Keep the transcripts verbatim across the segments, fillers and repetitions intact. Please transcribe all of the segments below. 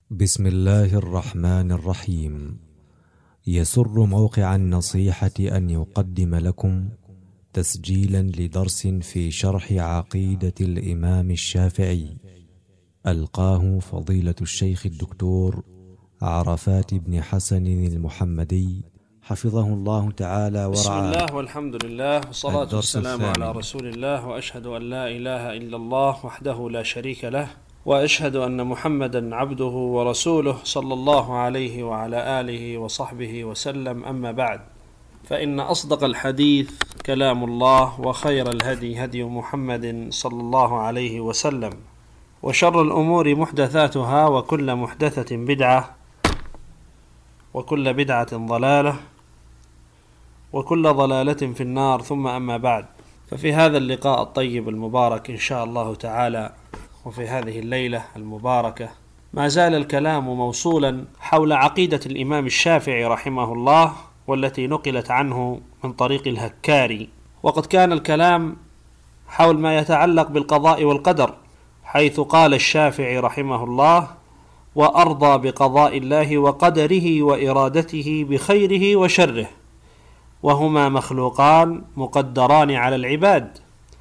بسم الله الرحمن الرحيم. يسر موقع النصيحة أن يقدم لكم تسجيلا لدرس في شرح عقيدة الإمام الشافعي، ألقاه فضيلة الشيخ الدكتور عرفات بن حسن المحمدي حفظه الله تعالى ورعاه. بسم الله والحمد لله والصلاة والسلام على رسول الله، وأشهد أن لا إله إلا الله وحده لا شريك له، وأشهد أن محمدا عبده ورسوله صلى الله عليه وعلى آله وصحبه وسلم. أما بعد، فإن أصدق الحديث كلام الله، وخير الهدي هدي محمد صلى الله عليه وسلم، وشر الأمور محدثاتها، وكل محدثة بدعة، وكل بدعة ضلالة، وكل ضلالة في النار. ثم أما بعد، ففي هذا اللقاء الطيب المبارك إن شاء الله تعالى، وفي هذه الليلة المباركة، ما زال الكلام موصولا حول عقيدة الإمام الشافعي رحمه الله، والتي نقلت عنه من طريق الهكاري. وقد كان الكلام حول ما يتعلق بالقضاء والقدر، حيث قال الشافعي رحمه الله: وأرضى بقضاء الله وقدره وإرادته بخيره وشره، وهما مخلوقان مقدران على العباد.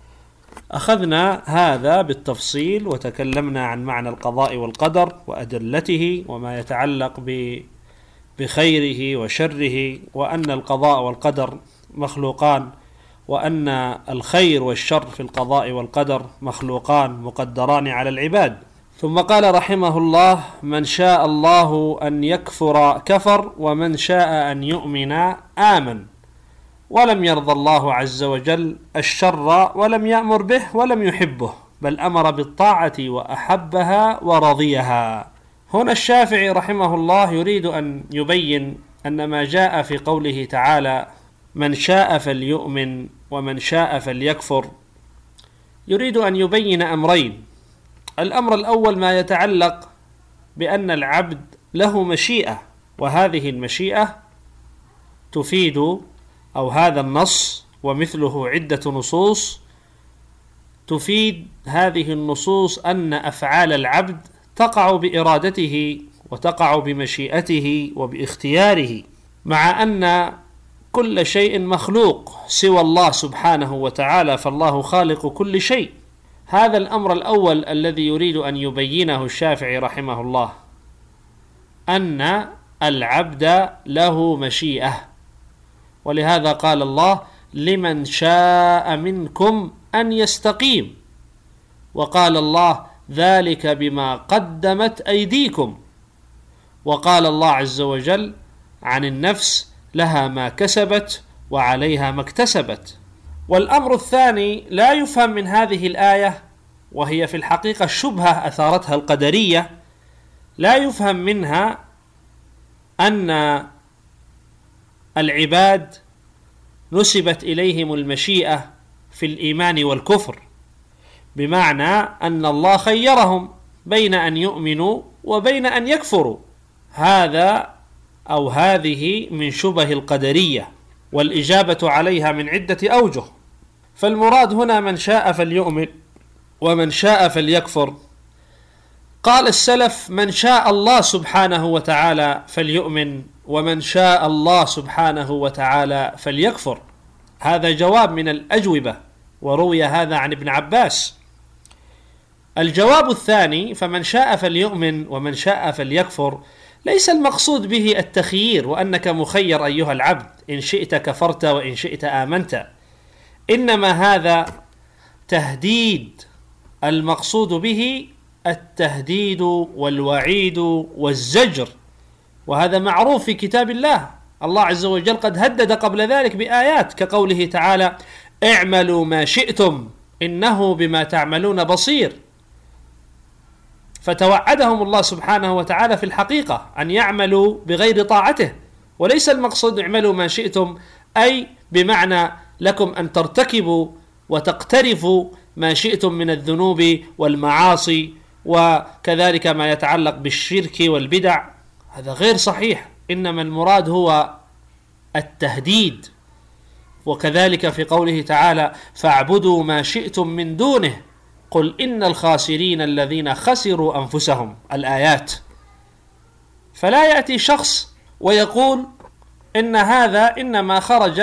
أخذنا هذا بالتفصيل، وتكلمنا عن معنى القضاء والقدر وأدلته، وما يتعلق بخيره وشره، وأن القضاء والقدر مخلوقان، وأن الخير والشر في القضاء والقدر مخلوقان مقدران على العباد. ثم قال رحمه الله: من شاء الله أن يكفر كفر، ومن شاء أن يؤمن آمن، ولم يرضى الله عز وجل الشر ولم يأمر به ولم يحبه، بل أمر بالطاعة وأحبها ورضيها. هنا الشافعي رحمه الله يريد أن يبين أن ما جاء في قوله تعالى: من شاء فليؤمن ومن شاء فليكفر، يريد أن يبين أمرين. الأمر الأول ما يتعلق بأن العبد له مشيئة، وهذه المشيئة تفيد، أو هذا النص ومثله عدة نصوص تفيد هذه النصوص أن أفعال العبد تقع بإرادته وتقع بمشيئته وباختياره، مع أن كل شيء مخلوق سوى الله سبحانه وتعالى، فالله خالق كل شيء. هذا الأمر الأول الذي يريد أن يبينه الشافعي رحمه الله، أن العبد له مشيئة، ولهذا قال الله: لمن شاء منكم أن يستقيم، وقال الله: ذلك بما قدمت أيديكم، وقال الله عز وجل عن النفس: لها ما كسبت وعليها ما اكتسبت. والأمر الثاني لا يفهم من هذه الآية، وهي في الحقيقة شبهة أثارتها القدرية، لا يفهم منها أن العباد نسبت إليهم المشيئة في الإيمان والكفر، بمعنى أن الله خيرهم بين أن يؤمنوا وبين أن يكفروا. هذا أو هذه من شبه القدرية، والإجابة عليها من عدة أوجه. فالمراد هنا من شاء فليؤمن ومن شاء فليكفر. قال السلف: من شاء الله سبحانه وتعالى فليؤمن، ومن شاء الله سبحانه وتعالى فليكفر. هذا جواب من الأجوبة، وروي هذا عن ابن عباس. الجواب الثاني: فمن شاء فليؤمن ومن شاء فليكفر، ليس المقصود به التخيير، وأنك مخير أيها العبد، إن شئت كفرت وإن شئت آمنت، إنما هذا تهديد. المقصود به التهديد والوعيد والزجر، وهذا معروف في كتاب الله. الله عز وجل قد هدد قبل ذلك بآيات، كقوله تعالى: اعملوا ما شئتم إنه بما تعملون بصير. فتوعدهم الله سبحانه وتعالى في الحقيقة أن يعملوا بغير طاعته، وليس المقصود اعملوا ما شئتم أي بمعنى لكم أن ترتكبوا وتقترفوا ما شئتم من الذنوب والمعاصي، وكذلك ما يتعلق بالشرك والبدع. هذا غير صحيح، إنما المراد هو التهديد. وكذلك في قوله تعالى: فاعبدوا ما شئتم من دونه قل إن الخاسرين الذين خسروا أنفسهم. الآيات. فلا يأتي شخص ويقول إن هذا إنما خرج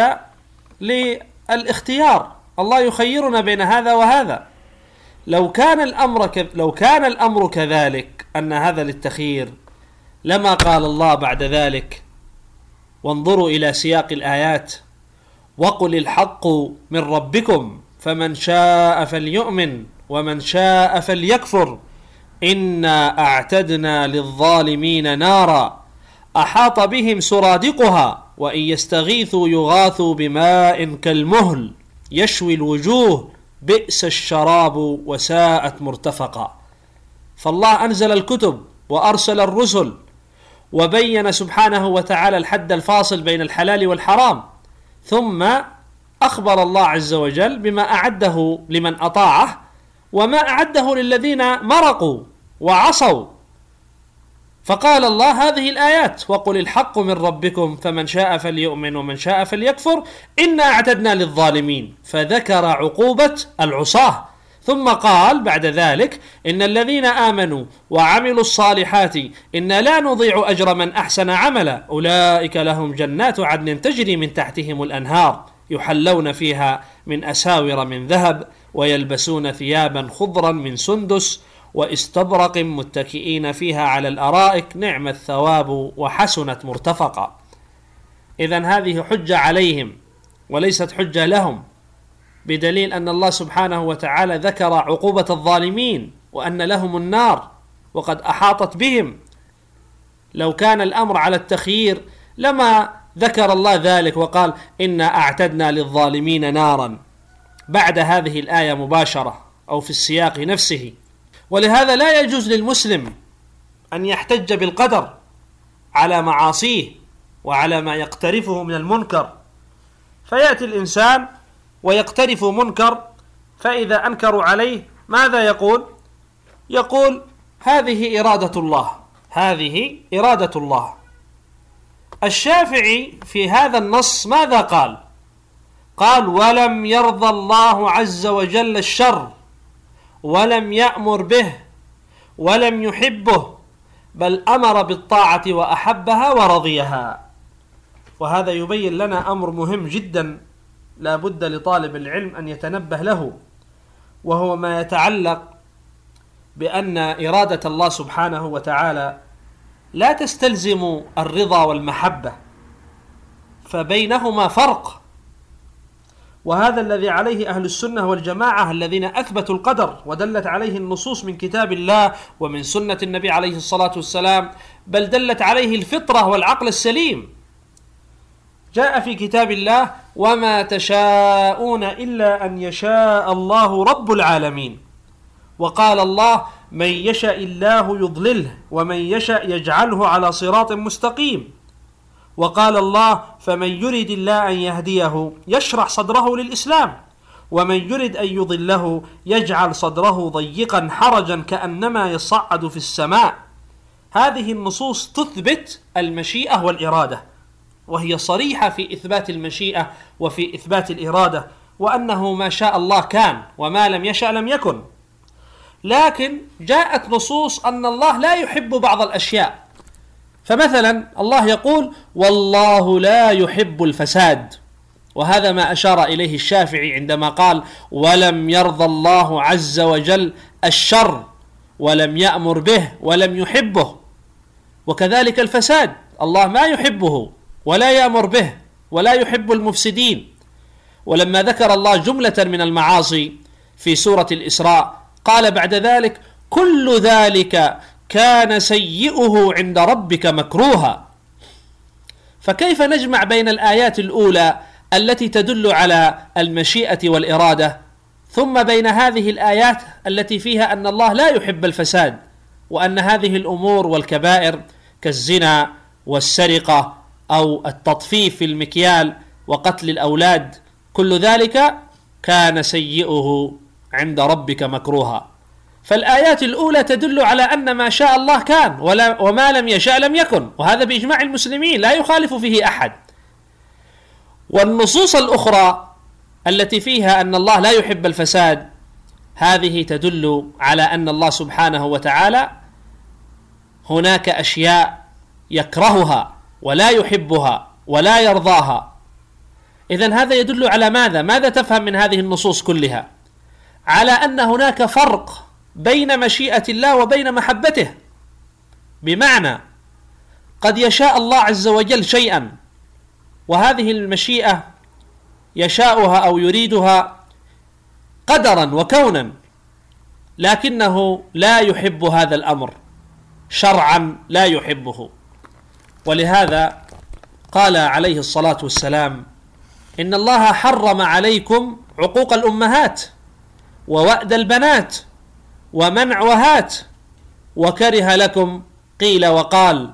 للاختيار، الله يخيرنا بين هذا وهذا. لو كان الأمر ك... لو كان الأمر كذلك أن هذا للتخيير لما قال الله بعد ذلك، وانظروا إلى سياق الآيات: وقل الحق من ربكم فمن شاء فليؤمن ومن شاء فليكفر إنا أعتدنا للظالمين نارا أحاط بهم سرادقها وإن يستغيثوا يغاثوا بماء كالمهل يشوي الوجوه بئس الشراب وساءت مرتفقا. فالله أنزل الكتب وأرسل الرسل وبين سبحانه وتعالى الحد الفاصل بين الحلال والحرام، ثم أخبر الله عز وجل بما أعده لمن أطاعه وما أعده للذين مرقوا وعصوا. فقال الله هذه الآيات: وقل الحق من ربكم فمن شاء فليؤمن ومن شاء فليكفر إنا أعتدنا للظالمين، فذكر عقوبة العصاة، ثم قال بعد ذلك: إن الذين آمنوا وعملوا الصالحات إنا لا نضيع أجر من أحسن عملا أولئك لهم جنات عدن تجري من تحتهم الأنهار يحلون فيها من أساور من ذهب ويلبسون ثيابا خضرا من سندس واستبرق متكئين فيها على الأرائك نعم الثواب وحسنت مرتفقا. إذن هذه حجة عليهم وليست حجة لهم، بدليل أن الله سبحانه وتعالى ذكر عقوبة الظالمين وأن لهم النار وقد أحاطت بهم. لو كان الأمر على التخيير لما ذكر الله ذلك وقال: إنا أعتدنا للظالمين نارا بعد هذه الآية مباشرة أو في السياق نفسه. ولهذا لا يجوز للمسلم أن يحتج بالقدر على معاصيه وعلى ما يقترفه من المنكر. فيأتي الإنسان ويقترف منكر، فإذا أنكروا عليه ماذا يقول؟ يقول: هذه إرادة الله، هذه إرادة الله. الشافعي في هذا النص ماذا قال؟ قال: ولم يرضى الله عز وجل الشر ولم يأمر به ولم يحبه بل أمر بالطاعة وأحبها ورضيها. وهذا يبين لنا أمر مهم جدا لا بد لطالب العلم أن يتنبه له، وهو ما يتعلق بأن إرادة الله سبحانه وتعالى لا تستلزم الرضا والمحبة، فبينهما فرق. وهذا الذي عليه أهل السنة والجماعة الذين أثبتوا القدر ودلت عليه النصوص من كتاب الله ومن سنة النبي عليه الصلاة والسلام، بل دلت عليه الفطرة والعقل السليم. جاء في كتاب الله: وما تشاءون إلا أن يشاء الله رب العالمين. وقال الله: من يشاء الله يضلله ومن يشاء يجعله على صراط مستقيم. وقال الله: فمن يرد الله أن يهديه يشرح صدره للإسلام ومن يرد أن يضله يجعل صدره ضيقا حرجا كأنما يصعد في السماء. هذه النصوص تثبت المشيئة والإرادة، وهي صريحة في إثبات المشيئة وفي إثبات الإرادة، وأنه ما شاء الله كان وما لم يشاء لم يكن. لكن جاءت نصوص أن الله لا يحب بعض الأشياء، فمثلا الله يقول: والله لا يحب الفساد، وهذا ما أشار إليه الشافعي عندما قال: ولم يرضى الله عز وجل الشر ولم يأمر به ولم يحبه. وكذلك الفساد الله ما يحبه ولا يأمر به ولا يحب المفسدين. ولما ذكر الله جملة من المعاصي في سورة الإسراء قال بعد ذلك: كل ذلك كان سيئه عند ربك مكروها. فكيف نجمع بين الآيات الأولى التي تدل على المشيئة والإرادة ثم بين هذه الآيات التي فيها أن الله لا يحب الفساد، وأن هذه الأمور والكبائر كالزنا والسرقة أو التطفيف في المكيال وقتل الأولاد كل ذلك كان سيئه عند ربك مكروها؟ فالآيات الأولى تدل على أن ما شاء الله كان ولا وما لم يشاء لم يكن، وهذا بإجماع المسلمين لا يخالف فيه أحد. والنصوص الأخرى التي فيها أن الله لا يحب الفساد هذه تدل على أن الله سبحانه وتعالى هناك أشياء يكرهها ولا يحبها ولا يرضاها. إذن هذا يدل على ماذا؟ ماذا تفهم من هذه النصوص كلها؟ على أن هناك فرق بين مشيئة الله وبين محبته، بمعنى قد يشاء الله عز وجل شيئا وهذه المشيئة يشاؤها أو يريدها قدرا وكونا، لكنه لا يحب هذا الأمر شرعا، لا يحبه. ولهذا قال عليه الصلاة والسلام: إن الله حرم عليكم عقوق الأمهات ووأد البنات ومنع وهات وكره لكم قيل وقال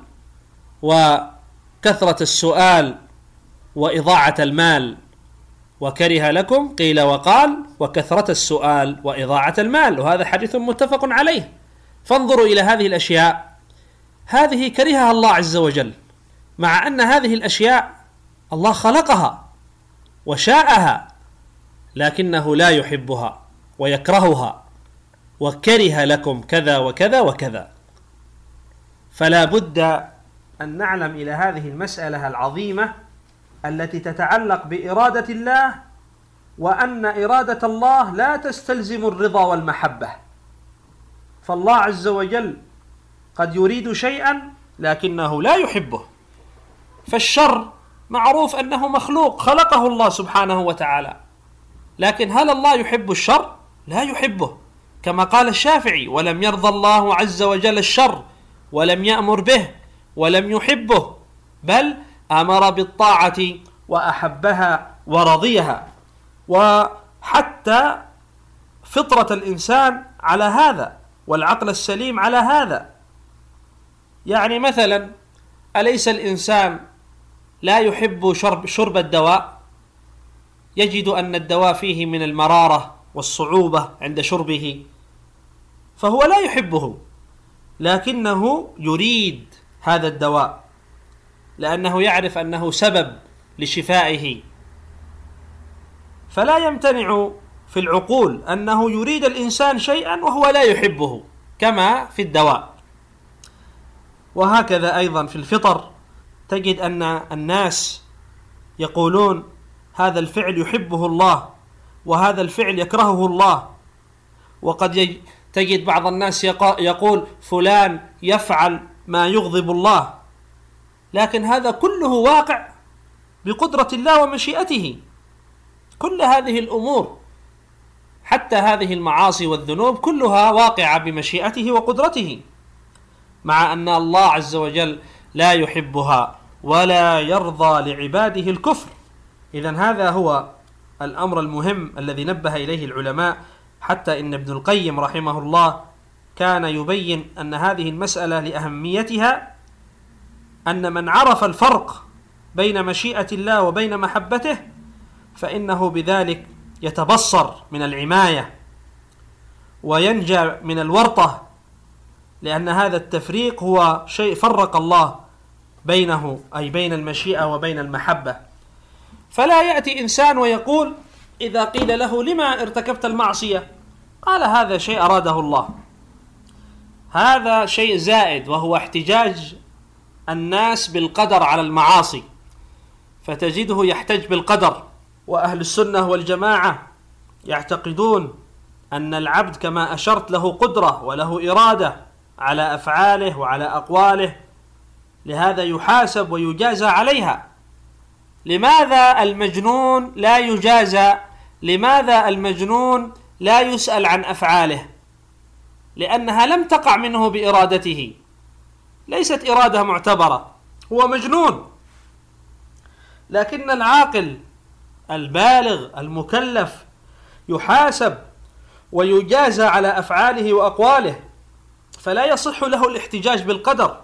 وكثرة السؤال وإضاعة المال. وكره لكم قيل وقال وكثرة السؤال وإضاعة المال، وهذا حديث متفق عليه. فانظروا إلى هذه الأشياء، هذه كرهها الله عز وجل، مع أن هذه الأشياء الله خلقها وشاءها، لكنه لا يحبها ويكرهها. وكره لكم كذا وكذا وكذا. فلا بد أن نعلم إلى هذه المسألة العظيمة التي تتعلق بإرادة الله، وأن إرادة الله لا تستلزم الرضا والمحبة. فالله عز وجل قد يريد شيئا لكنه لا يحبه. فالشر معروف أنه مخلوق خلقه الله سبحانه وتعالى، لكن هل الله يحب الشر؟ لا يحبه، كما قال الشافعي: ولم يرضى الله عز وجل الشر ولم يأمر به ولم يحبه، بل أمر بالطاعة وأحبها ورضيها. وحتى فطرة الإنسان على هذا، والعقل السليم على هذا. يعني مثلا أليس الإنسان لا يحب شرب, شرب الدواء؟ يجد أن الدواء فيه من المرارة والصعوبة عند شربه، فهو لا يحبه، لكنه يريد هذا الدواء لأنه يعرف أنه سبب لشفائه. فلا يمتنع في العقول أنه يريد الإنسان شيئا وهو لا يحبه، كما في الدواء. وهكذا أيضا في الفطر تجد أن الناس يقولون هذا الفعل يحبه الله وهذا الفعل يكرهه الله. وقد تجد بعض الناس يقول فلان يفعل ما يغضب الله، لكن هذا كله واقع بقدرة الله ومشيئته. كل هذه الأمور حتى هذه المعاصي والذنوب كلها واقعة بمشيئته وقدرته، مع أن الله عز وجل لا يحبها ولا يرضى لعباده الكفر. إذن هذا هو الأمر المهم الذي نبه إليه العلماء، حتى إن ابن القيم رحمه الله كان يبين أن هذه المسألة لأهميتها، أن من عرف الفرق بين مشيئة الله وبين محبته فإنه بذلك يتبصر من العماية وينجى من الورطة، لأن هذا التفريق هو شيء فرق الله بينه، أي بين المشيئة وبين المحبة. فلا يأتي إنسان ويقول إذا قيل له لما ارتكبت المعصية قال هذا شيء أراده الله، هذا شيء زائد، وهو احتجاج الناس بالقدر على المعاصي، فتجده يحتج بالقدر. وأهل السنة والجماعة يعتقدون أن العبد كما أشرت له قدرة وله إرادة على أفعاله وعلى أقواله، لهذا يحاسب ويجازى عليها. لماذا المجنون لا يجازى؟ لماذا المجنون لا يسأل عن أفعاله؟ لأنها لم تقع منه بإرادته، ليست إرادة معتبرة، هو مجنون. لكن العاقل البالغ المكلف يحاسب ويجازى على أفعاله وأقواله، فلا يصح له الاحتجاج بالقدر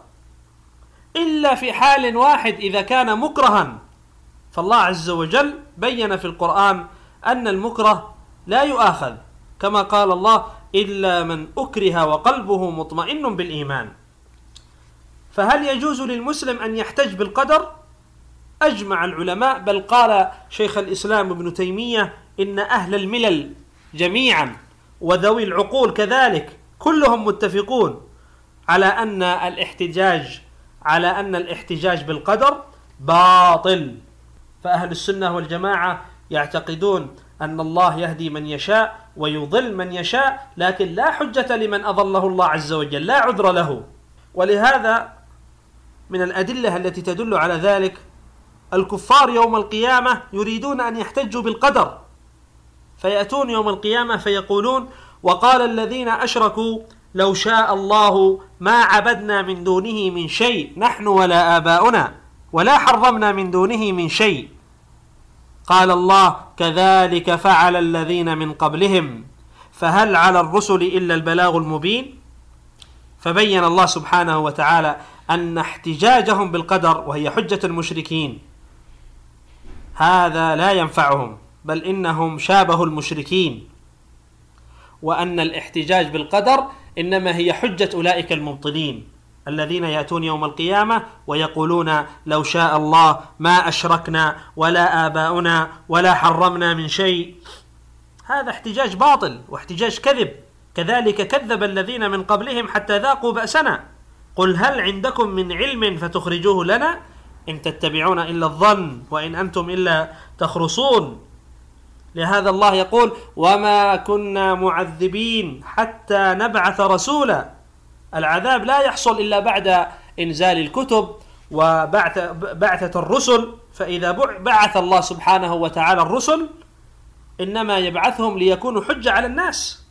إلا في حال واحد، إذا كان مكرها. فالله عز وجل بين في القرآن أن المكره لا يؤاخذ، كما قال الله إلا من أكره وقلبه مطمئن بالإيمان. فهل يجوز للمسلم أن يحتج بالقدر؟ أجمع العلماء، بل قال شيخ الإسلام ابن تيمية إن أهل الملل جميعا وذوي العقول كذلك كلهم متفقون على أن الاحتجاج على أن الاحتجاج بالقدر باطل. فأهل السنة والجماعة يعتقدون أن الله يهدي من يشاء ويضل من يشاء، لكن لا حجة لمن أضله الله عز وجل، لا عذر له. ولهذا من الأدلة التي تدل على ذلك الكفار يوم القيامة يريدون أن يحتجوا بالقدر، فيأتون يوم القيامة فيقولون: وقال الذين أشركوا لو شاء الله ما عبدنا من دونه من شيء نحن ولا آباؤنا ولا حرمنا من دونه من شيء. قال الله: كذلك فعل الذين من قبلهم فهل على الرسل إلا البلاغ المبين. فبين الله سبحانه وتعالى أن احتجاجهم بالقدر وهي حجة المشركين هذا لا ينفعهم، بل إنهم شابهوا المشركين، وأن الاحتجاج بالقدر إنما هي حجة أولئك المبطلين الذين يأتون يوم القيامة ويقولون: لو شاء الله ما أشركنا ولا آباؤنا ولا حرمنا من شيء. هذا احتجاج باطل واحتجاج كذب. كذلك كذب الذين من قبلهم حتى ذاقوا بأسنا. قل هل عندكم من علم فتخرجوه لنا إن تتبعون إلا الظن وإن أنتم إلا تخرصون. لهذا الله يقول: وما كنا معذبين حتى نبعث رسولا. العذاب لا يحصل إلا بعد إنزال الكتب وبعثة الرسل، فإذا بعث الله سبحانه وتعالى الرسل إنما يبعثهم ليكونوا حجة على الناس.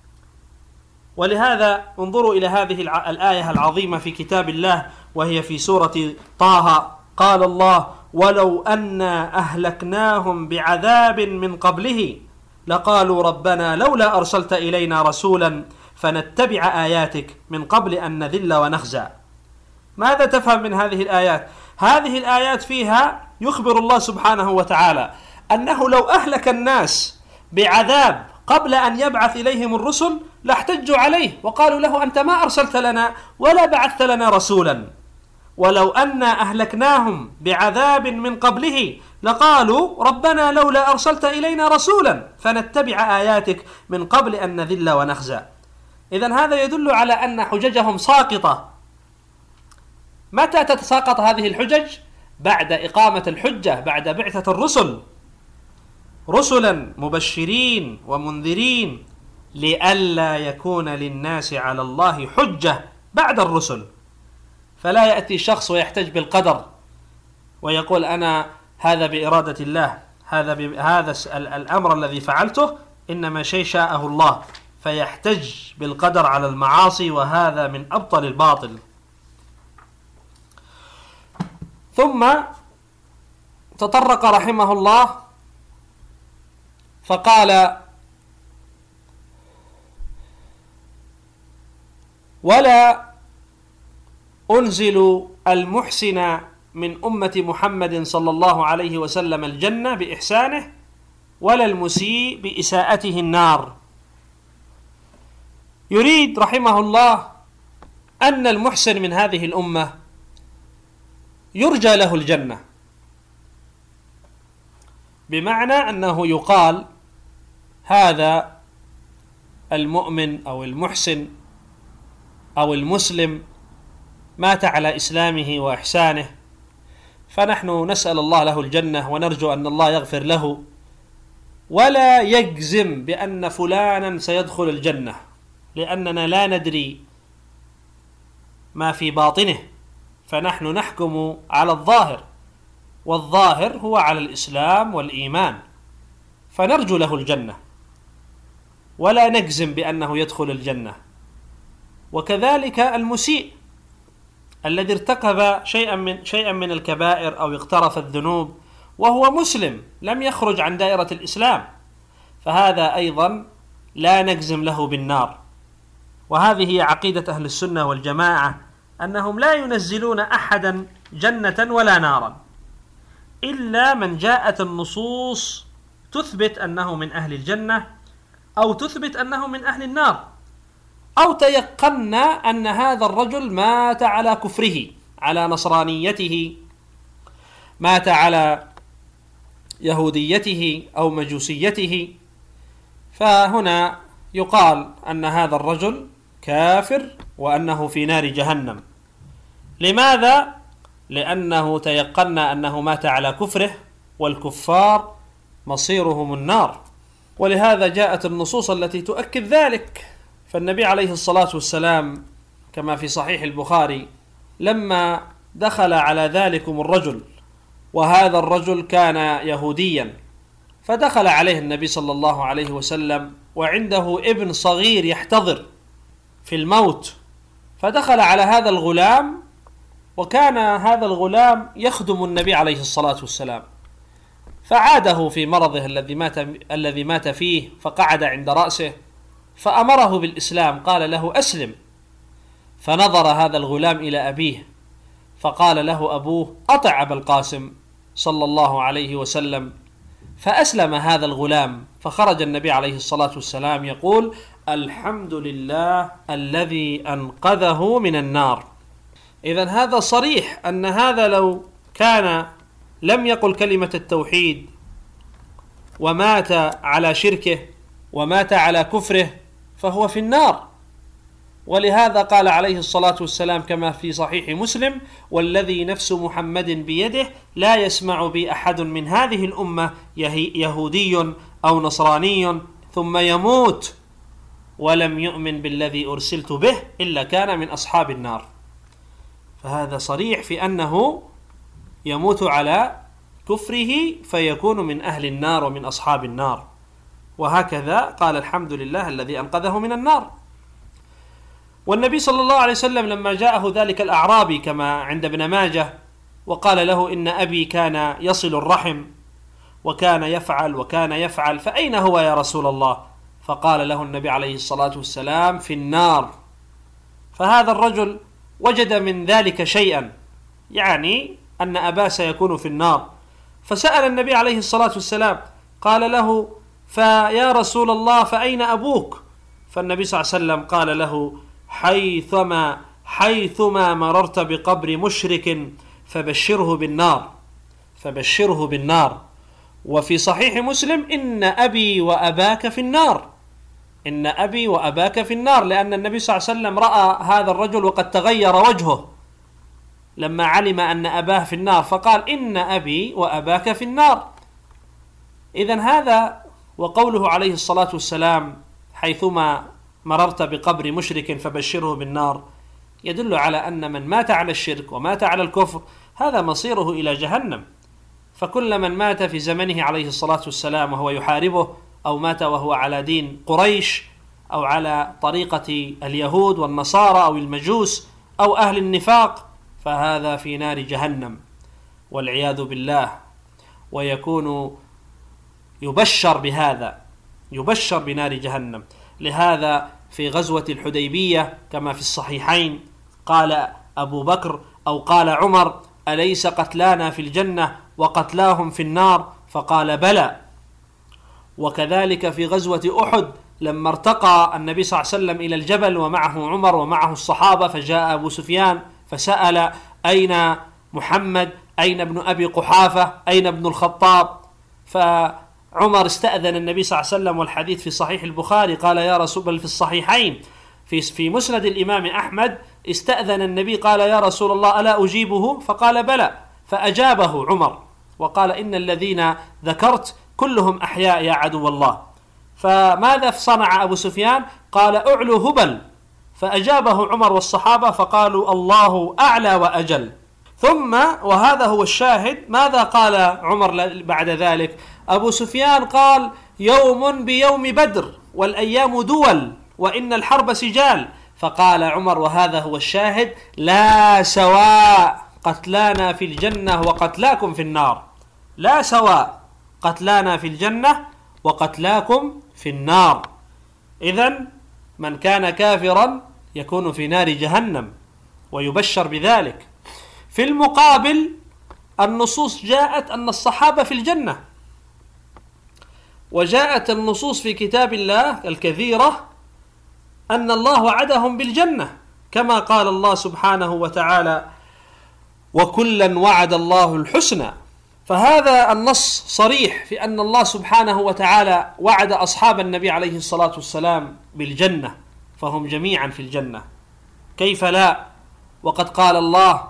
ولهذا انظروا إلى هذه الآية العظيمة في كتاب الله وهي في سورة طه. قال الله: ولو أنا أهلكناهم بعذاب من قبله لقالوا ربنا لولا أرسلت إلينا رسولا فنتبع آياتك من قبل أن نذل ونخزى. ماذا تفهم من هذه الآيات؟ هذه الآيات فيها يخبر الله سبحانه وتعالى أنه لو أهلك الناس بعذاب قبل أن يبعث إليهم الرسل لاحتجوا عليه وقالوا له: أنت ما أرسلت لنا ولا بعثت لنا رسولا. ولو أنا أهلكناهم بعذاب من قبله لقالوا ربنا لولا أرسلت إلينا رسولا فنتبع آياتك من قبل أن نذل ونخزى. إذن هذا يدل على أن حججهم ساقطة. متى تتساقط هذه الحجج؟ بعد إقامة الحجة، بعد بعثة الرسل، رسلا مبشرين ومنذرين لئلا يكون للناس على الله حجة بعد الرسل. فلا يأتي شخص ويحتج بالقدر ويقول: أنا هذا بإرادة الله، هذا هذا الأمر الذي فعلته إنما شيء شاءه الله، فيحتج بالقدر على المعاصي، وهذا من أبطل الباطل. ثم تطرق رحمه الله فقال: ولا أنزل المحسن من أمة محمد صلى الله عليه وسلم الجنة بإحسانه ولا المسيء بإساءته النار. يريد رحمه الله أن المحسن من هذه الأمة يرجى له الجنة، بمعنى أنه يقال هذا المؤمن أو المحسن أو المسلم مات على إسلامه وإحسانه، فنحن نسأل الله له الجنة ونرجو أن الله يغفر له، ولا يجزم بأن فلانا سيدخل الجنة، لأننا لا ندري ما في باطنه، فنحن نحكم على الظاهر، والظاهر هو على الإسلام والإيمان، فنرجو له الجنة ولا نجزم بأنه يدخل الجنة. وكذلك المسيء الذي ارتكب شيئا من شيئا من الكبائر أو اقترف الذنوب وهو مسلم لم يخرج عن دائرة الإسلام، فهذا أيضا لا نجزم له بالنار. وهذه هي عقيدة أهل السنة والجماعة، أنهم لا ينزلون أحدا جنة ولا نارا إلا من جاءت النصوص تثبت أنه من أهل الجنة أو تثبت أنه من أهل النار، أو تيقنا أن هذا الرجل مات على كفره، على نصرانيته، مات على يهوديته أو مجوسيته، فهنا يقال أن هذا الرجل كافر وأنه في نار جهنم. لماذا؟ لأنه تيقنا أنه مات على كفره، والكفار مصيرهم النار. ولهذا جاءت النصوص التي تؤكد ذلك. فالنبي عليه الصلاة والسلام كما في صحيح البخاري لما دخل على ذلكم الرجل، وهذا الرجل كان يهوديا، فدخل عليه النبي صلى الله عليه وسلم وعنده ابن صغير يحتضر في الموت، فدخل على هذا الغلام، وكان هذا الغلام يخدم النبي عليه الصلاة والسلام، فعاده في مرضه الذي مات الذي مات فيه، فقعد عند رأسه فأمره بالإسلام، قال له أسلم. فنظر هذا الغلام إلى أبيه فقال له أبوه أطع أبا القاسم صلى الله عليه وسلم، فأسلم هذا الغلام. فخرج النبي عليه الصلاة والسلام يقول الحمد لله الذي أنقذه من النار. إذن هذا صريح أن هذا لو كان لم يقل كلمة التوحيد ومات على شركه ومات على كفره فهو في النار. ولهذا قال عليه الصلاة والسلام كما في صحيح مسلم والذي نفس محمد بيده لا يسمع بي أحد من هذه الأمة يهودي أو نصراني ثم يموت ولم يؤمن بالذي أرسلت به إلا كان من أصحاب النار. فهذا صريح في أنه يموت على كفره فيكون من أهل النار ومن أصحاب النار. وهكذا قال الحمد لله الذي أنقذه من النار. والنبي صلى الله عليه وسلم لما جاءه ذلك الأعرابي كما عند ابن ماجه وقال له إن أبي كان يصل الرحم وكان يفعل وكان يفعل فأين هو يا رسول الله؟ فقال له النبي عليه الصلاة والسلام في النار. فهذا الرجل وجد من ذلك شيئا، يعني أن أباه سيكون في النار، فسأل النبي عليه الصلاة والسلام قال له فيا رسول الله فأين أبوك؟ فالنبي صلى الله عليه وسلم قال له حيثما حيثما مررت بقبر مشرك فبشره بالنار فبشره بالنار. وفي صحيح مسلم إن أبي وأباك في النار إن أبي وأباك في النار، لأن النبي صلى الله عليه وسلم رأى هذا الرجل وقد تغير وجهه لما علم أن أباه في النار، فقال إن أبي وأباك في النار. إذن هذا وقوله عليه الصلاة والسلام حيثما مررت بقبر مشرك فبشره بالنار يدل على أن من مات على الشرك ومات على الكفر هذا مصيره إلى جهنم. فكل من مات في زمنه عليه الصلاة والسلام وهو يحاربه، أو مات وهو على دين قريش أو على طريقة اليهود والنصارى أو المجوس أو أهل النفاق، فهذا في نار جهنم والعياذ بالله. ويكون يبشر بهذا يبشر بنار جهنم. لهذا في غزوة الحديبية كما في الصحيحين قال أبو بكر أو قال عمر أليس قتلانا في الجنة وقتلاهم في النار؟ فقال بلى. وكذلك في غزوة أحد لما ارتقى النبي صلى الله عليه وسلم إلى الجبل ومعه عمر ومعه الصحابة، فجاء أبو سفيان فسأل أين محمد؟ أين ابن أبي قحافة؟ أين ابن الخطاب؟ فعمر استأذن النبي صلى الله عليه وسلم، والحديث في صحيح البخاري قال يا رسول بل في الصحيحين في في مسند الإمام أحمد استأذن النبي قال يا رسول الله ألا أجيبه؟ فقال بلى، فأجابه عمر وقال إن الذين ذكرت كلهم أحياء يا عدو الله. فماذا صنع أبو سفيان؟ قال أعلو هبل، فأجابه عمر والصحابة فقالوا الله أعلى وأجل. ثم وهذا هو الشاهد ماذا قال عمر بعد ذلك؟ أبو سفيان قال يوم بيوم بدر والأيام دول وإن الحرب سجال. فقال عمر وهذا هو الشاهد لا سواء قتلانا في الجنة وقتلاكم في النار، لا سواء قتلانا في الجنة وقتلاكم في النار. إذن من كان كافرا يكون في نار جهنم ويبشر بذلك. في المقابل النصوص جاءت أن الصحابة في الجنة، وجاءت النصوص في كتاب الله الكثيرة أن الله وعدهم بالجنة كما قال الله سبحانه وتعالى وكلا وعد الله الحسنى. فهذا النص صريح في أن الله سبحانه وتعالى وعد أصحاب النبي عليه الصلاة والسلام بالجنة، فهم جميعا في الجنة. كيف لا وقد قال الله: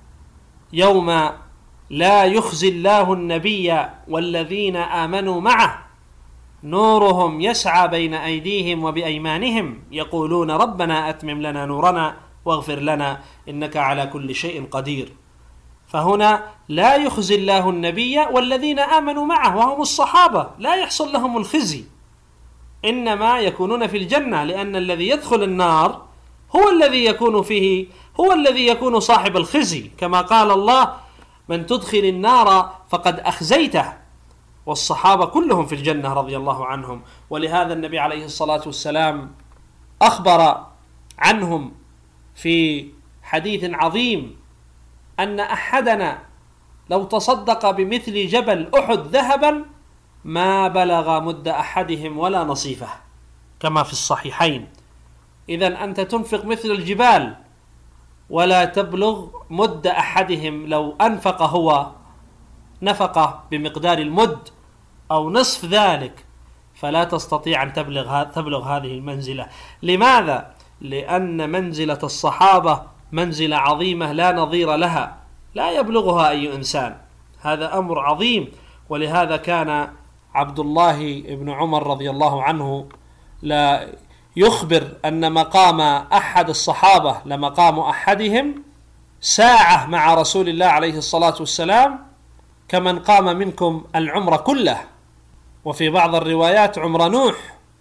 يوم لا يخزي الله النبي والذين آمنوا معه نورهم يسعى بين أيديهم وبأيمانهم يقولون ربنا أتمم لنا نورنا واغفر لنا إنك على كل شيء قدير. فهنا لا يخزي الله النبي والذين آمنوا معه وهم الصحابة، لا يحصل لهم الخزي، إنما يكونون في الجنة، لأن الذي يدخل النار هو الذي يكون فيه هو الذي يكون صاحب الخزي، كما قال الله: من تدخل النار فقد أخزيته. والصحابة كلهم في الجنة رضي الله عنهم، ولهذا النبي عليه الصلاة والسلام أخبر عنهم في حديث عظيم أن أحدنا لو تصدق بمثل جبل أحد ذهبا ما بلغ مد أحدهم ولا نصيفه، كما في الصحيحين. إذن أنت تنفق مثل الجبال ولا تبلغ مد أحدهم، لو أنفق هو نفقة بمقدار المد أو نصف ذلك فلا تستطيع أن تبلغ, تبلغ هذه المنزلة. لماذا؟ لأن منزلة الصحابة منزلة عظيمة لا نظير لها، لا يبلغها أي إنسان، هذا أمر عظيم. ولهذا كان عبد الله بن عمر رضي الله عنه لا يخبر أن مقام أحد الصحابة لمقام أحدهم ساعة مع رسول الله عليه الصلاة والسلام كمن قام منكم العمر كله. وفي بعض الروايات عمر نوح.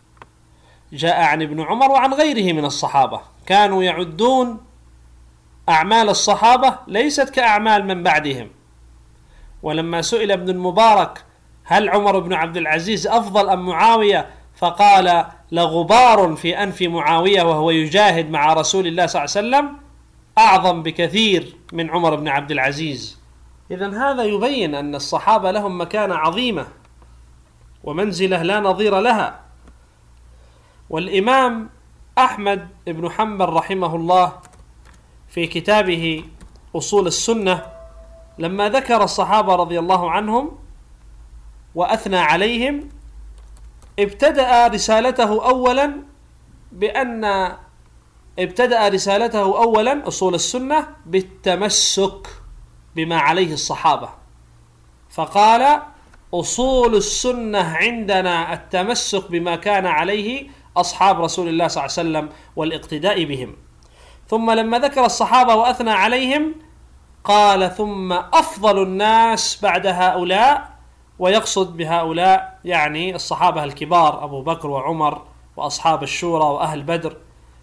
جاء عن ابن عمر وعن غيره من الصحابة كانوا يعدون أعمال الصحابة ليست كأعمال من بعدهم. ولما سئل ابن المبارك: هل عمر بن عبد العزيز أفضل أم معاوية؟ فقال: لغبار في أنف معاوية وهو يجاهد مع رسول الله صلى الله عليه وسلم أعظم بكثير من عمر بن عبد العزيز. إذن هذا يبين أن الصحابة لهم مكانة عظيمة ومنزلة لا نظير لها. والإمام أحمد بن حنبل رحمه الله في كتابه أصول السنة لما ذكر الصحابة رضي الله عنهم وأثنى عليهم ابتدأ رسالته أولا بأن ابتدأ رسالته أولا أصول السنة بالتمسك بما عليه الصحابة، فقال: أصول السنة عندنا التمسك بما كان عليه أصحاب رسول الله صلى الله عليه وسلم والاقتداء بهم. ثم لما ذكر الصحابة وأثنى عليهم قال: ثم أفضل الناس بعد هؤلاء، ويقصد بهؤلاء يعني الصحابة الكبار أبو بكر وعمر وأصحاب الشورى وأهل بدر،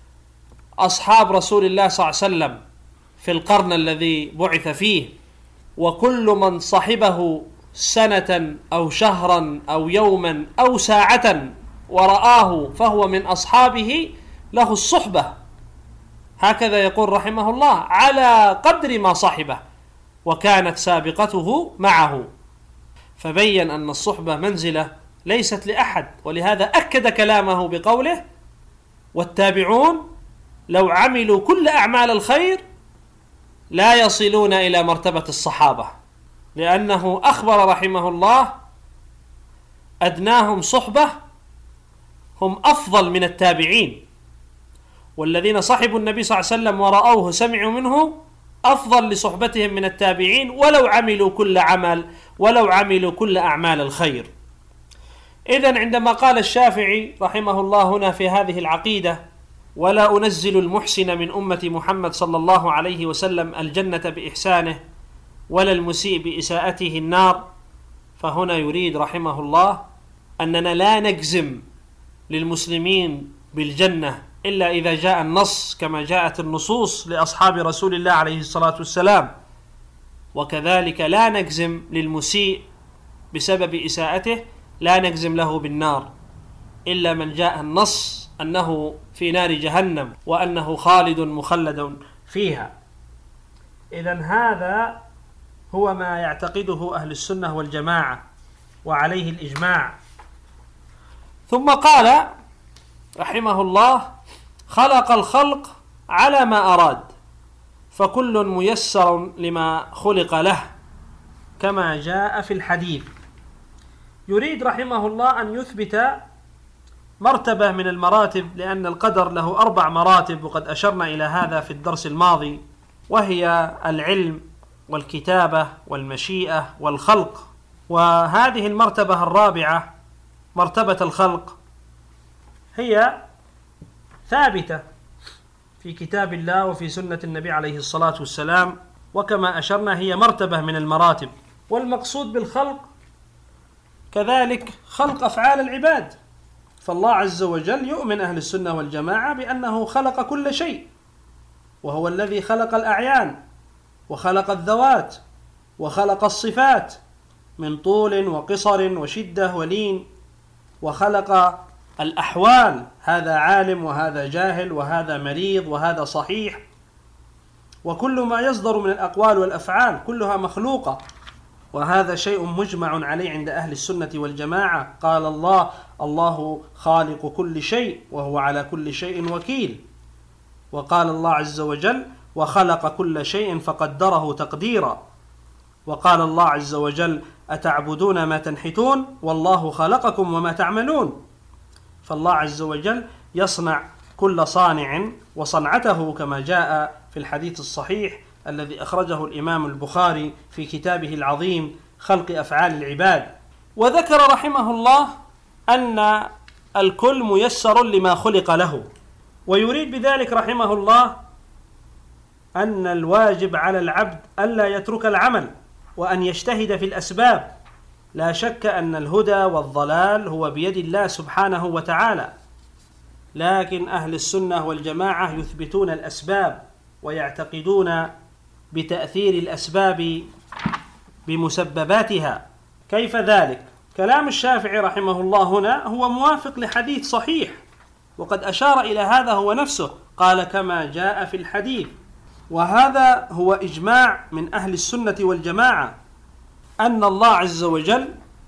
أصحاب رسول الله صلى الله عليه وسلم في القرن الذي بعث فيه، وكل من صحبه سنة أو شهرا أو يوما أو ساعة ورآه فهو من أصحابه له الصحبة. هكذا يقول رحمه الله: على قدر ما صحبه وكانت سابقته معه. فبين أن الصحبة منزلة ليست لأحد، ولهذا أكد كلامه بقوله: والتابعون لو عملوا كل أعمال الخير لا يصلون إلى مرتبة الصحابة، لأنه أخبر رحمه الله: أدناهم صحبة هم أفضل من التابعين، والذين صحبوا النبي صلى الله عليه وسلم ورأوه سمعوا منه أفضل لصحبتهم من التابعين ولو عملوا كل عمل ولو عملوا كل أعمال الخير. إذن عندما قال الشافعي رحمه الله هنا في هذه العقيدة: ولا أنزل المحسن من أمة محمد صلى الله عليه وسلم الجنة بإحسانه ولا المسيء بإساءته النار، فهنا يريد رحمه الله أننا لا نجزم للمسلمين بالجنة إلا إذا جاء النص كما جاءت النصوص لأصحاب رسول الله عليه الصلاة والسلام، وكذلك لا نجزم للمسيء بسبب إساءته، لا نجزم له بالنار إلا من جاء النص أنه في نار جهنم وأنه خالد مخلد فيها. إذن هذا هو ما يعتقده أهل السنة والجماعة وعليه الإجماع. ثم قال رحمه الله: خلق الخلق على ما أراد فكل ميسر لما خلق له كما جاء في الحديث. يريد رحمه الله أن يثبت مرتبة من المراتب، لأن القدر له أربع مراتب وقد أشرنا إلى هذا في الدرس الماضي. وهي العلم والكتابة والمشيئة والخلق. وهذه المرتبة الرابعة مرتبة الخلق هي ثابتة في كتاب الله وفي سنة النبي عليه الصلاة والسلام، وكما أشرنا هي مرتبة من المراتب. والمقصود بالخلق كذلك خلق أفعال العباد، فالله عز وجل يؤمن أهل السنة والجماعة بأنه خلق كل شيء، وهو الذي خلق الأعيان وخلق الذوات وخلق الصفات من طول وقصر وشدة ولين، وخلق الأحوال، هذا عالم وهذا جاهل وهذا مريض وهذا صحيح، وكل ما يصدر من الأقوال والأفعال كلها مخلوقة، وهذا شيء مجمع عليه عند أهل السنة والجماعة. قال الله: الله خالق كل شيء وهو على كل شيء وكيل. وقال الله عز وجل: وخلق كل شيء فقدره تقديرا. وقال الله عز وجل: أتعبدون ما تنحتون والله خلقكم وما تعملون. فالله عز وجل يصنع كل صانع وصنعته، كما جاء في الحديث الصحيح الذي أخرجه الإمام البخاري في كتابه العظيم خلق أفعال العباد. وذكر رحمه الله أن الكل ميسر لما خلق له، ويريد بذلك رحمه الله أن الواجب على العبد ألا يترك العمل وأن يجتهد في الأسباب. لا شك أن الهدى والضلال هو بيد الله سبحانه وتعالى، لكن أهل السنة والجماعة يثبتون الأسباب ويعتقدون بتأثير الأسباب بمسبباتها. كيف ذلك؟ كلام الشافعي رحمه الله هنا هو موافق لحديث صحيح، وقد أشار إلى هذا هو نفسه، قال: كما جاء في الحديث. وهذا هو إجماع من أهل السنة والجماعة أن الله عز وجل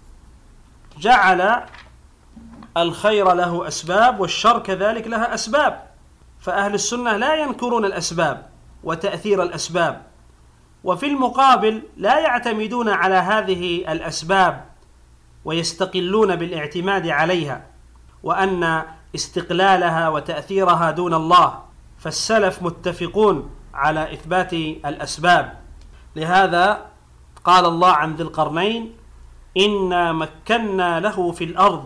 جعل الخير له أسباب والشر كذلك لها أسباب، فأهل السنة لا ينكرون الأسباب وتأثير الأسباب، وفي المقابل لا يعتمدون على هذه الأسباب ويستقلون بالاعتماد عليها، وأن استقلالها وتأثيرها دون الله. فالسلف متفقون على إثبات الأسباب. لهذا قال الله عن ذي القرنين: إنا مكنا له في الأرض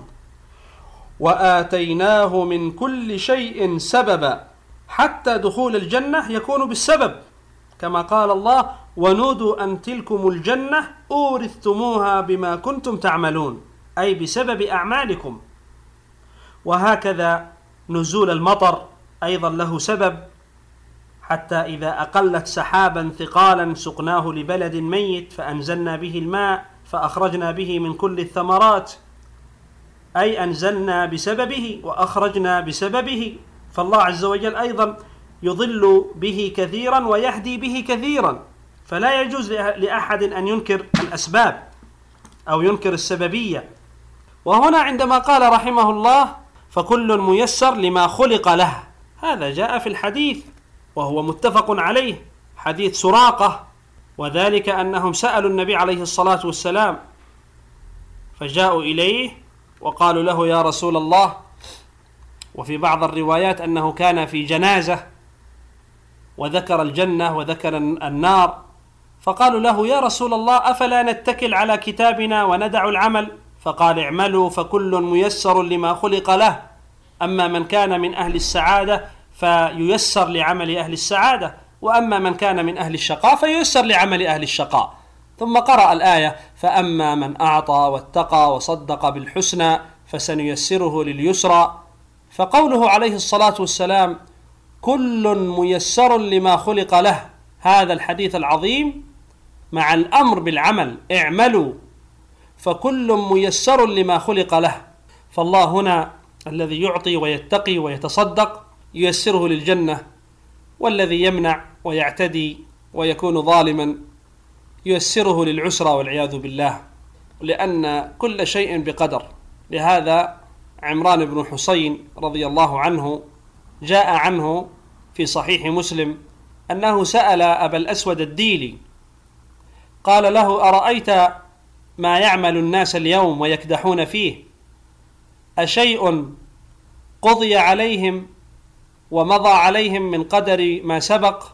وآتيناه من كل شيء سببا. حتى دخول الجنة يكون بالسبب، كما قال الله: ونودوا أن تلكم الجنة أورثتموها بما كنتم تعملون، أي بسبب أعمالكم. وهكذا نزول المطر أيضا له سبب، حتى إذا أقلت سحابا ثقالا سقناه لبلد ميت فأنزلنا به الماء فأخرجنا به من كل الثمرات، أي أنزلنا بسببه وأخرجنا بسببه. فالله عز وجل أيضا يضل به كثيرا ويهدي به كثيرا، فلا يجوز لأحد أن ينكر الأسباب أو ينكر السببية. وهنا عندما قال رحمه الله: فكل ميسر لما خلق له، هذا جاء في الحديث وهو متفق عليه، حديث سراقة، وذلك أنهم سألوا النبي عليه الصلاة والسلام فجاءوا إليه وقالوا له: يا رسول الله. وفي بعض الروايات أنه كان في جنازة وذكر الجنة وذكر النار، فقالوا له: يا رسول الله، أفلا نتكل على كتابنا وندع العمل؟ فقال: اعملوا فكل ميسر لما خلق له، أما من كان من أهل السعادة فييسر لعمل أهل السعادة، وأما من كان من أهل الشقاء فييسر لعمل أهل الشقاء. ثم قرأ الآية: فأما من أعطى واتقى وصدق بالحسنى فسنيسره لليسرى. فقوله عليه الصلاة والسلام: كل ميسر لما خلق له، هذا الحديث العظيم مع الأمر بالعمل، اعملوا فكل ميسر لما خلق له. فالله هنا الذي يعطي ويتقي ويتصدق ييسره للجنة، والذي يمنع ويعتدي ويكون ظالما ييسره للعسرى والعياذ بالله، لأن كل شيء بقدر. لهذا عمران بن حسين رضي الله عنه جاء عنه في صحيح مسلم أنه سأل أبا الأسود الديلي، قال له: أرأيت ما يعمل الناس اليوم ويكدحون فيه، أشيء قضي عليهم ومضى عليهم من قدر ما سبق،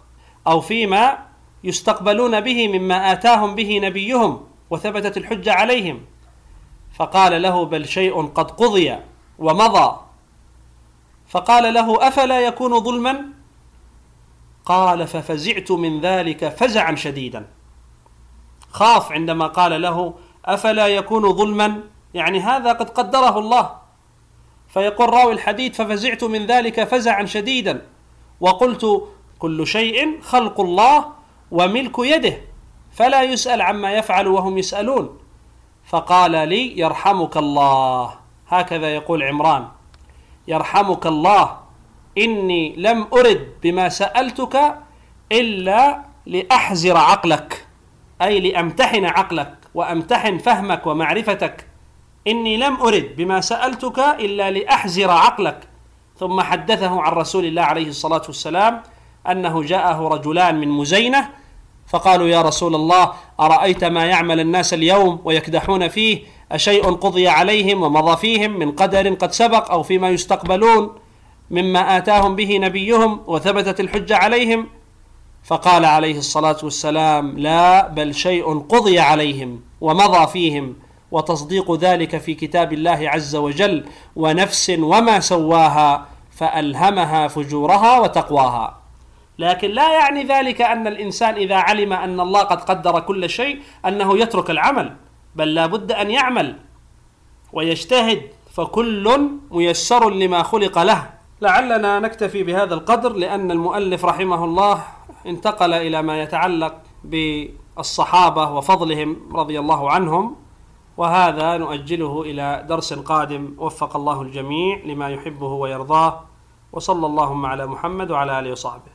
أو فيما يستقبلون به مما آتاهم به نبيهم وثبتت الحجة عليهم. فقال له: بل شيء قد قضي ومضى. فقال له: أفلا يكون ظلما؟ قال: ففزعت من ذلك فزعا شديدا. خاف عندما قال له: أفلا يكون ظلما، يعني هذا قد قدره الله. فيقول راوي الحديث: ففزعت من ذلك فزعا شديدا، وقلت: كل شيء خلق الله وملك يده، فلا يسأل عما يفعل وهم يسألون. فقال لي: يرحمك الله. هكذا يقول عمران: يرحمك الله، إني لم أرد بما سألتك إلا لأحزر عقلك، أي لأمتحن عقلك وأمتحن فهمك ومعرفتك. إني لم أرد بما سألتك إلا لأحزر عقلك. ثم حدثه عن رسول الله عليه الصلاة والسلام أنه جاءه رجلان من مزينة فقالوا: يا رسول الله، أرأيت ما يعمل الناس اليوم ويكدحون فيه، أشيء قضي عليهم ومضى فيهم من قدر قد سبق أو فيما يستقبلون مما آتاهم به نبيهم وثبتت الحجة عليهم؟ فقال عليه الصلاة والسلام: لا، بل شيء قضي عليهم ومضى فيهم، وتصديق ذلك في كتاب الله عز وجل، ونفس وما سواها فألهمها فجورها وتقواها. لكن لا يعني ذلك أن الإنسان إذا علم أن الله قد قدر كل شيء أنه يترك العمل، بل لا بد أن يعمل ويجتهد، فكل ميسر لما خلق له. لعلنا نكتفي بهذا القدر، لأن المؤلف رحمه الله انتقل إلى ما يتعلق بالصحابة وفضلهم رضي الله عنهم، وهذا نؤجله إلى درس قادم. وفق الله الجميع لما يحبه ويرضاه، وصلى اللهم على محمد وعلى آله وصحبه.